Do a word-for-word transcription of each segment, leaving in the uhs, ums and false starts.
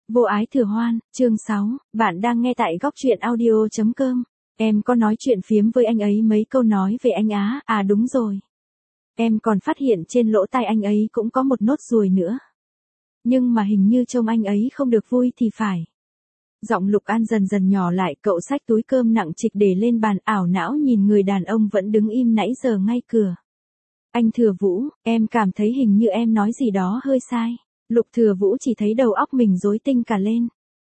Vô ái thừa hoan, chương sáu, bạn đang nghe tại góc truyện audio chấm com. Em có nói chuyện phiếm với anh ấy mấy câu nói về anh á, à đúng rồi. Em còn phát hiện trên lỗ tai anh ấy cũng có một nốt ruồi nữa. Nhưng mà hình như trông anh ấy không được vui thì phải. Giọng Lục An dần dần nhỏ lại, cậu xách túi cơm nặng trịch để lên bàn, ảo não nhìn người đàn ông vẫn đứng im nãy giờ ngay cửa. Anh Thừa Vũ, em cảm thấy hình như em nói gì đó hơi sai. Lục Thừa Vũ chỉ thấy đầu óc mình rối tinh cả lên.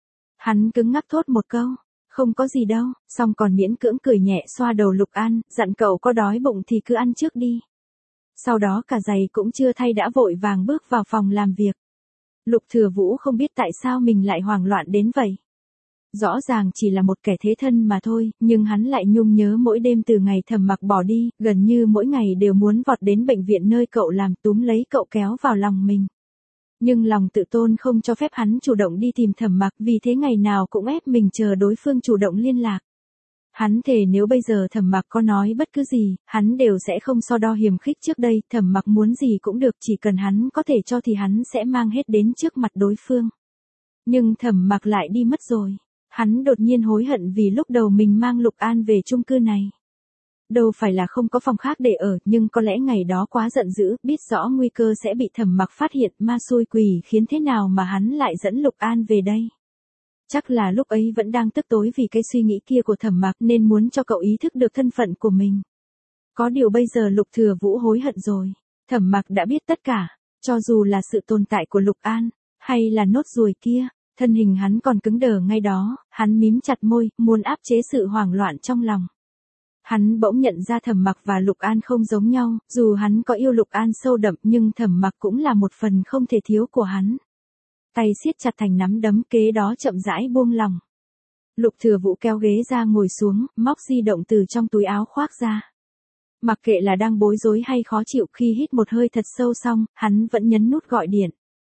Hắn cứng ngắc thốt một câu, không có gì đâu, xong còn miễn cưỡng cười nhẹ xoa đầu Lục An, dặn cậu có đói bụng thì cứ ăn trước đi. Sau đó cả giày cũng chưa thay đã vội vàng bước vào phòng làm việc. Lục Thừa Vũ không biết tại sao mình lại hoảng loạn đến vậy. Rõ ràng chỉ là một kẻ thế thân mà thôi, nhưng hắn lại nhung nhớ mỗi đêm từ ngày Thẩm Mặc bỏ đi, gần như mỗi ngày đều muốn vọt đến bệnh viện nơi cậu làm, túm lấy cậu kéo vào lòng mình. Nhưng lòng tự tôn không cho phép hắn chủ động đi tìm Thẩm Mặc, vì thế ngày nào cũng ép mình chờ đối phương chủ động liên lạc. Hắn thề nếu bây giờ Thẩm Mặc có nói bất cứ gì, hắn đều sẽ không so đo hiềm khích trước đây, Thẩm Mặc muốn gì cũng được, chỉ cần hắn có thể cho thì hắn sẽ mang hết đến trước mặt đối phương. Nhưng Thẩm Mặc lại đi mất rồi. Hắn đột nhiên hối hận vì lúc đầu mình mang Lục An về chung cư này. Đâu phải là không có phòng khác để ở, nhưng có lẽ ngày đó quá giận dữ, biết rõ nguy cơ sẽ bị Thẩm Mặc phát hiện, ma xui quỷ khiến thế nào mà hắn lại dẫn Lục An về đây. Chắc là lúc ấy vẫn đang tức tối vì cái suy nghĩ kia của Thẩm Mặc nên muốn cho cậu ý thức được thân phận của mình. Có điều bây giờ Lục Thừa Vũ hối hận rồi. Thẩm Mặc đã biết tất cả, cho dù là sự tồn tại của Lục An, hay là nốt ruồi kia. Thân hình hắn còn cứng đờ ngay đó, hắn mím chặt môi, muốn áp chế sự hoảng loạn trong lòng. Hắn bỗng nhận ra Thẩm Mặc và Lục An không giống nhau, dù hắn có yêu Lục An sâu đậm nhưng Thẩm Mặc cũng là một phần không thể thiếu của hắn. Tay siết chặt thành nắm đấm, kế đó chậm rãi buông lòng. Lục Thừa Vũ kéo ghế ra ngồi xuống, móc di động từ trong túi áo khoác ra. Mặc kệ là đang bối rối hay khó chịu, khi hít một hơi thật sâu xong, hắn vẫn nhấn nút gọi điện.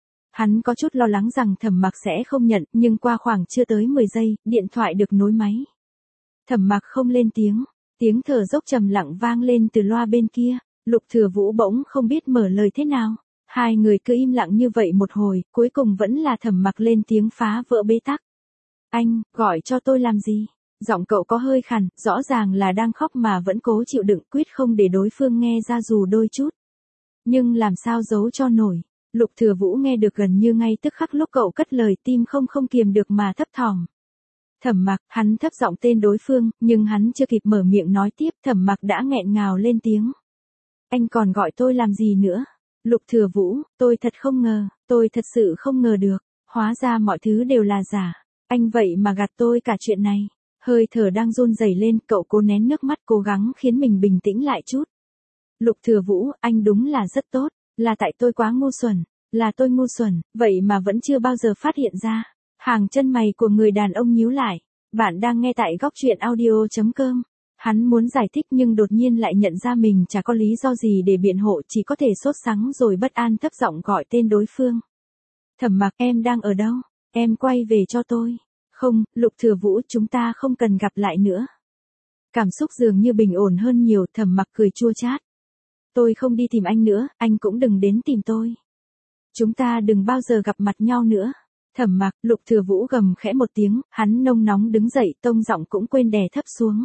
Hắn có chút lo lắng rằng Thẩm Mặc sẽ không nhận, nhưng qua khoảng chưa tới mười giây, điện thoại được nối máy. Thẩm Mặc không lên tiếng, tiếng thở dốc trầm lặng vang lên từ loa bên kia, Lục Thừa Vũ bỗng không biết mở lời thế nào. Hai người cứ im lặng như vậy một hồi, cuối cùng vẫn là Thẩm Mặc lên tiếng phá vỡ bế tắc. Anh, gọi cho tôi làm gì? Giọng cậu có hơi khàn, rõ ràng là đang khóc mà vẫn cố chịu đựng, quyết không để đối phương nghe ra dù đôi chút. Nhưng làm sao giấu cho nổi. Lục Thừa Vũ nghe được gần như ngay tức khắc lúc cậu cất lời, tim không không kiềm được mà thấp thỏm. Thẩm Mặc, hắn thấp giọng tên đối phương, nhưng hắn chưa kịp mở miệng nói tiếp, Thẩm Mặc đã nghẹn ngào lên tiếng. Anh còn gọi tôi làm gì nữa? Lục Thừa Vũ, tôi thật không ngờ, tôi thật sự không ngờ được, hóa ra mọi thứ đều là giả. Anh vậy mà gạt tôi cả chuyện này. Hơi thở đang run rẩy lên, cậu cố nén nước mắt cố gắng khiến mình bình tĩnh lại chút. Lục Thừa Vũ, anh đúng là rất tốt. Là tại tôi quá ngu xuẩn, là tôi ngu xuẩn, vậy mà vẫn chưa bao giờ phát hiện ra. Hàng chân mày của người đàn ông nhíu lại. Bạn đang nghe tại góc truyện audio chấm com. Hắn muốn giải thích nhưng đột nhiên lại nhận ra mình chả có lý do gì để biện hộ, chỉ có thể sốt sắng rồi bất an thấp giọng gọi tên đối phương. Thẩm Mặc, em đang ở đâu? Em quay về cho tôi. Không, Lục Thừa Vũ, chúng ta không cần gặp lại nữa. Cảm xúc dường như bình ổn hơn nhiều, Thẩm Mặc cười chua chát. Tôi không đi tìm anh nữa, anh cũng đừng đến tìm tôi. Chúng ta đừng bao giờ gặp mặt nhau nữa. Thẩm Mặc, Lục Thừa Vũ gầm khẽ một tiếng, hắn nông nóng đứng dậy, tông giọng cũng quên đè thấp xuống.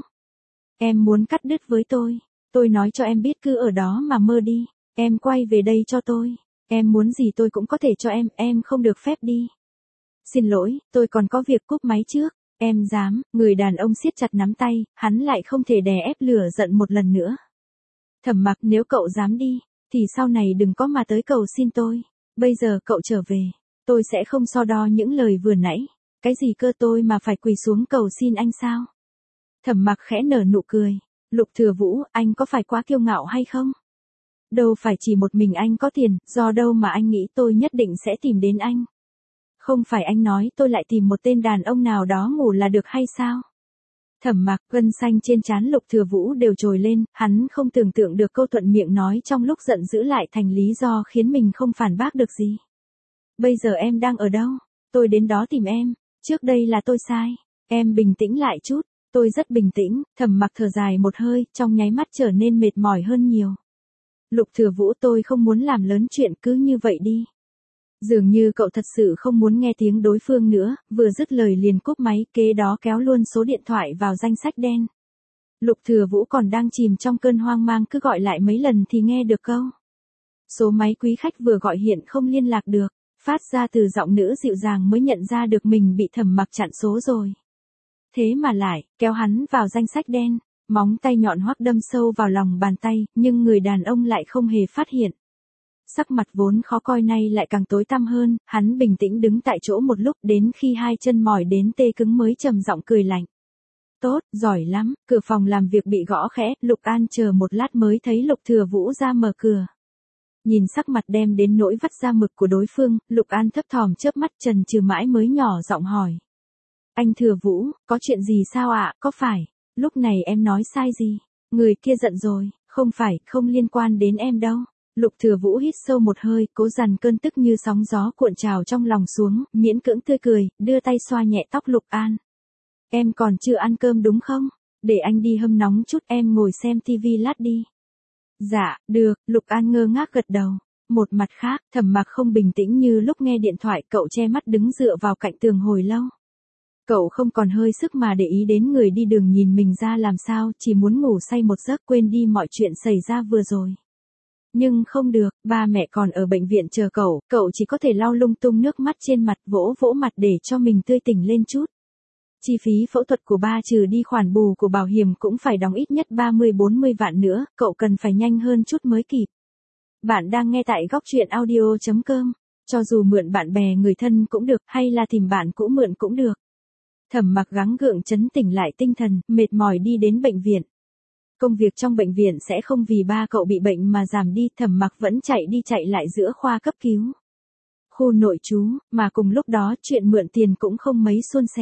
Em muốn cắt đứt với tôi. Tôi nói cho em biết cứ ở đó mà mơ đi. Em quay về đây cho tôi. Em muốn gì tôi cũng có thể cho em, em không được phép đi. Xin lỗi, tôi còn có việc, cúp máy trước. Em dám, người đàn ông siết chặt nắm tay, hắn lại không thể đè ép lửa giận một lần nữa. Thẩm Mặc, nếu cậu dám đi, thì sau này đừng có mà tới cầu xin tôi. Bây giờ cậu trở về, tôi sẽ không so đo những lời vừa nãy. Cái gì cơ, tôi mà phải quỳ xuống cầu xin anh sao? Thẩm Mặc khẽ nở nụ cười. Lục Thừa Vũ, anh có phải quá kiêu ngạo hay không? Đâu phải chỉ một mình anh có tiền, do đâu mà anh nghĩ tôi nhất định sẽ tìm đến anh? Không phải anh nói tôi lại tìm một tên đàn ông nào đó ngủ là được hay sao? Thẩm Mặc, gân xanh trên trán Lục Thừa Vũ đều trồi lên, hắn không tưởng tượng được câu thuận miệng nói trong lúc giận dữ lại thành lý do khiến mình không phản bác được gì. Bây giờ em đang ở đâu? Tôi đến đó tìm em. Trước đây là tôi sai. Em bình tĩnh lại chút. Tôi rất bình tĩnh. Thẩm Mặc thở dài một hơi, trong nháy mắt trở nên mệt mỏi hơn nhiều. Lục Thừa Vũ, tôi không muốn làm lớn chuyện, cứ như vậy đi. Dường như cậu thật sự không muốn nghe tiếng đối phương nữa, vừa dứt lời liền cúp máy, kế đó kéo luôn số điện thoại vào danh sách đen. Lục Thừa Vũ còn đang chìm trong cơn hoang mang, cứ gọi lại mấy lần thì nghe được câu. Số máy quý khách vừa gọi hiện không liên lạc được, phát ra từ giọng nữ dịu dàng mới nhận ra được mình bị Thẩm Mặc chặn số rồi. Thế mà lại, kéo hắn vào danh sách đen, móng tay nhọn hoắc đâm sâu vào lòng bàn tay, nhưng người đàn ông lại không hề phát hiện. Sắc mặt vốn khó coi nay lại càng tối tăm hơn, hắn bình tĩnh đứng tại chỗ một lúc đến khi hai chân mỏi đến tê cứng mới trầm giọng cười lạnh. Tốt, giỏi lắm, cửa phòng làm việc bị gõ khẽ, Lục An chờ một lát mới thấy Lục Thừa Vũ ra mở cửa. Nhìn sắc mặt đem đến nỗi vắt ra mực của đối phương, Lục An thấp thỏm chớp mắt chần chừ mãi mới nhỏ giọng hỏi. Anh Thừa Vũ, có chuyện gì sao ạ, có phải, lúc này em nói sai gì? Người kia giận rồi, không phải, không liên quan đến em đâu. Lục Thừa Vũ hít sâu một hơi, cố dằn cơn tức như sóng gió cuộn trào trong lòng xuống, miễn cưỡng tươi cười, đưa tay xoa nhẹ tóc Lục An. Em còn chưa ăn cơm đúng không? Để anh đi hâm nóng chút, em ngồi xem tivi lát đi. Dạ, được, Lục An ngơ ngác gật đầu. Một mặt khác, Thẩm Mặc không bình tĩnh như lúc nghe điện thoại, cậu che mắt đứng dựa vào cạnh tường hồi lâu. Cậu không còn hơi sức mà để ý đến người đi đường nhìn mình ra làm sao, chỉ muốn ngủ say một giấc quên đi mọi chuyện xảy ra vừa rồi. Nhưng không được, ba mẹ còn ở bệnh viện chờ cậu, cậu chỉ có thể lau lung tung nước mắt trên mặt, vỗ vỗ mặt để cho mình tươi tỉnh lên chút. Chi phí phẫu thuật của ba trừ đi khoản bù của bảo hiểm cũng phải đóng ít nhất ba mươi bốn mươi vạn nữa, cậu cần phải nhanh hơn chút mới kịp. Bạn đang nghe tại góc truyện audio chấm com, cho dù mượn bạn bè người thân cũng được, hay là tìm bạn cũ mượn cũng được. Thẩm Mặc gắng gượng trấn tỉnh lại tinh thần, mệt mỏi đi đến bệnh viện. Công việc trong bệnh viện sẽ không vì ba cậu bị bệnh mà giảm đi, Thẩm Mặc vẫn chạy đi chạy lại giữa khoa cấp cứu, khu nội trú, mà cùng lúc đó chuyện mượn tiền cũng không mấy suôn sẻ.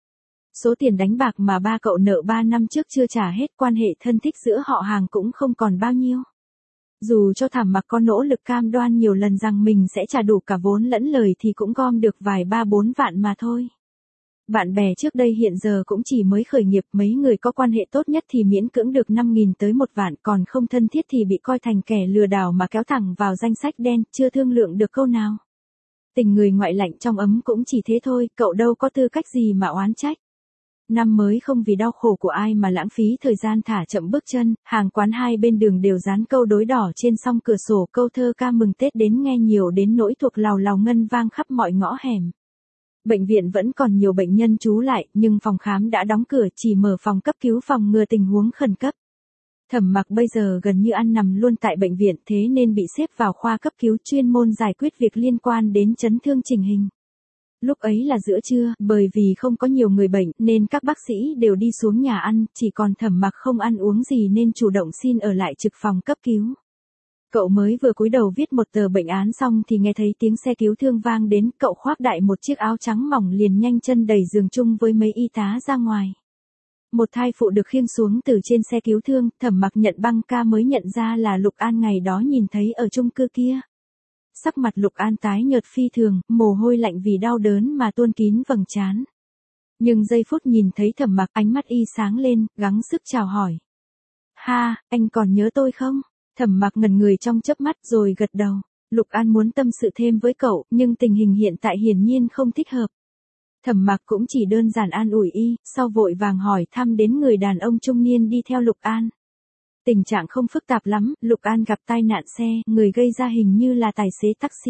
Số tiền đánh bạc mà ba cậu nợ ba năm trước chưa trả hết, quan hệ thân thích giữa họ hàng cũng không còn bao nhiêu. Dù cho Thẩm Mặc có nỗ lực cam đoan nhiều lần rằng mình sẽ trả đủ cả vốn lẫn lời thì cũng gom được vài ba bốn vạn mà thôi. Bạn bè trước đây hiện giờ cũng chỉ mới khởi nghiệp, mấy người có quan hệ tốt nhất thì miễn cưỡng được năm nghìn tới một vạn, còn không thân thiết thì bị coi thành kẻ lừa đảo mà kéo thẳng vào danh sách đen, chưa thương lượng được câu nào. Tình người ngoại lạnh trong ấm cũng chỉ thế thôi, cậu đâu có tư cách gì mà oán trách. Năm mới không vì đau khổ của ai mà lãng phí thời gian thả chậm bước chân, hàng quán hai bên đường đều dán câu đối đỏ trên song cửa sổ, câu thơ ca mừng Tết đến nghe nhiều đến nỗi thuộc lào lào ngân vang khắp mọi ngõ hẻm. Bệnh viện vẫn còn nhiều bệnh nhân trú lại, nhưng phòng khám đã đóng cửa, chỉ mở phòng cấp cứu phòng ngừa tình huống khẩn cấp. Thẩm Mặc bây giờ gần như ăn nằm luôn tại bệnh viện, thế nên bị xếp vào khoa cấp cứu chuyên môn giải quyết việc liên quan đến chấn thương chỉnh hình. Lúc ấy là giữa trưa, bởi vì không có nhiều người bệnh nên các bác sĩ đều đi xuống nhà ăn, chỉ còn Thẩm Mặc không ăn uống gì nên chủ động xin ở lại trực phòng cấp cứu. Cậu mới vừa cúi đầu viết một tờ bệnh án xong thì nghe thấy tiếng xe cứu thương vang đến, cậu khoác đại một chiếc áo trắng mỏng liền nhanh chân đẩy giường chung với mấy y tá ra ngoài. Một thai phụ được khiêng xuống từ trên xe cứu thương, Thẩm Mặc nhận băng ca mới nhận ra là Lục An ngày đó nhìn thấy ở chung cư kia. Sắc mặt Lục An tái nhợt phi thường, mồ hôi lạnh vì đau đớn mà tuôn kín vầng trán. Nhưng giây phút nhìn thấy Thẩm Mặc, ánh mắt y sáng lên, gắng sức chào hỏi. Ha, anh còn nhớ tôi không? Thẩm Mặc ngẩn người trong chớp mắt rồi gật đầu. Lục An muốn tâm sự thêm với cậu, nhưng tình hình hiện tại hiển nhiên không thích hợp. Thẩm Mặc cũng chỉ đơn giản an ủi y, sau vội vàng hỏi thăm đến người đàn ông trung niên đi theo Lục An. Tình trạng không phức tạp lắm, Lục An gặp tai nạn xe, người gây ra hình như là tài xế taxi.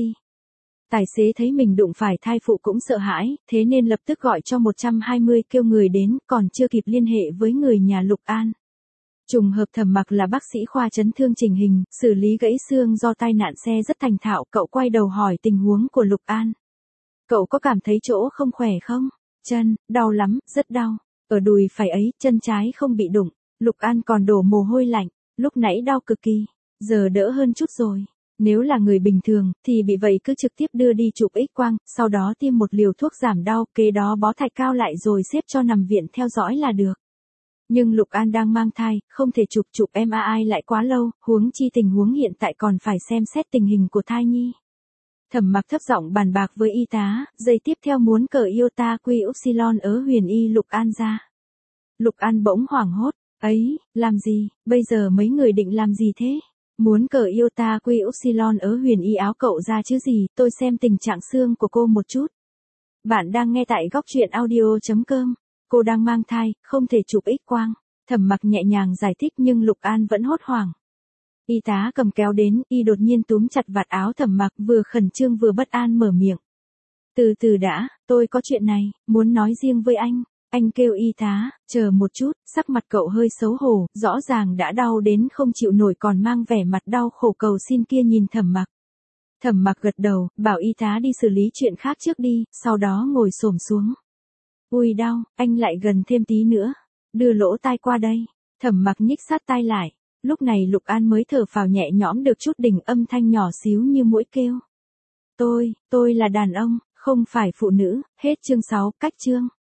Tài xế thấy mình đụng phải thai phụ cũng sợ hãi, thế nên lập tức gọi cho một trăm hai mươi kêu người đến, còn chưa kịp liên hệ với người nhà Lục An. Trùng hợp Thẩm Mặc là bác sĩ khoa chấn thương chỉnh hình, xử lý gãy xương do tai nạn xe rất thành thạo, cậu quay đầu hỏi tình huống của Lục An. Cậu có cảm thấy chỗ không khỏe không? Chân, đau lắm, rất đau. Ở đùi phải ấy, chân trái không bị đụng. Lục An còn đổ mồ hôi lạnh, lúc nãy đau cực kỳ, giờ đỡ hơn chút rồi. Nếu là người bình thường, thì bị vậy cứ trực tiếp đưa đi chụp X quang, sau đó tiêm một liều thuốc giảm đau, kế đó bó thạch cao lại rồi xếp cho nằm viện theo dõi là được. Nhưng Lục An đang mang thai, không thể chụp chụp em a i lại quá lâu, huống chi tình huống hiện tại còn phải xem xét tình hình của thai nhi. Thẩm Mặc thấp giọng bàn bạc với y tá, giây tiếp theo muốn cởi iota quy upsilon ở huyền y Lục An ra. Lục An bỗng hoảng hốt, ấy, làm gì, bây giờ mấy người định làm gì thế? Muốn cờ yêu ta quy upsilon ở huyền y áo cậu ra chứ gì, tôi xem tình trạng xương của cô một chút. Bạn đang nghe tại góc truyện audio.com. Cô đang mang thai, không thể chụp X quang. Thẩm Mặc nhẹ nhàng giải thích nhưng Lục An vẫn hốt hoảng. Y tá cầm kéo đến, y đột nhiên túm chặt vạt áo Thẩm Mặc, vừa khẩn trương vừa bất an mở miệng. Từ từ đã, tôi có chuyện này, muốn nói riêng với anh. Anh kêu y tá, chờ một chút, sắc mặt cậu hơi xấu hổ, rõ ràng đã đau đến không chịu nổi còn mang vẻ mặt đau khổ cầu xin kia nhìn Thẩm Mặc. Thẩm Mặc gật đầu, bảo y tá đi xử lý chuyện khác trước đi, sau đó ngồi xổm xuống. Ui đau, anh lại gần thêm tí nữa. Đưa lỗ tai qua đây. Thẩm Mặc nhích sát tai lại. Lúc này Lục An mới thở phào nhẹ nhõm được chút, đỉnh âm thanh nhỏ xíu như muỗi kêu. Tôi, tôi là đàn ông, không phải phụ nữ. Hết chương sáu, cách chương.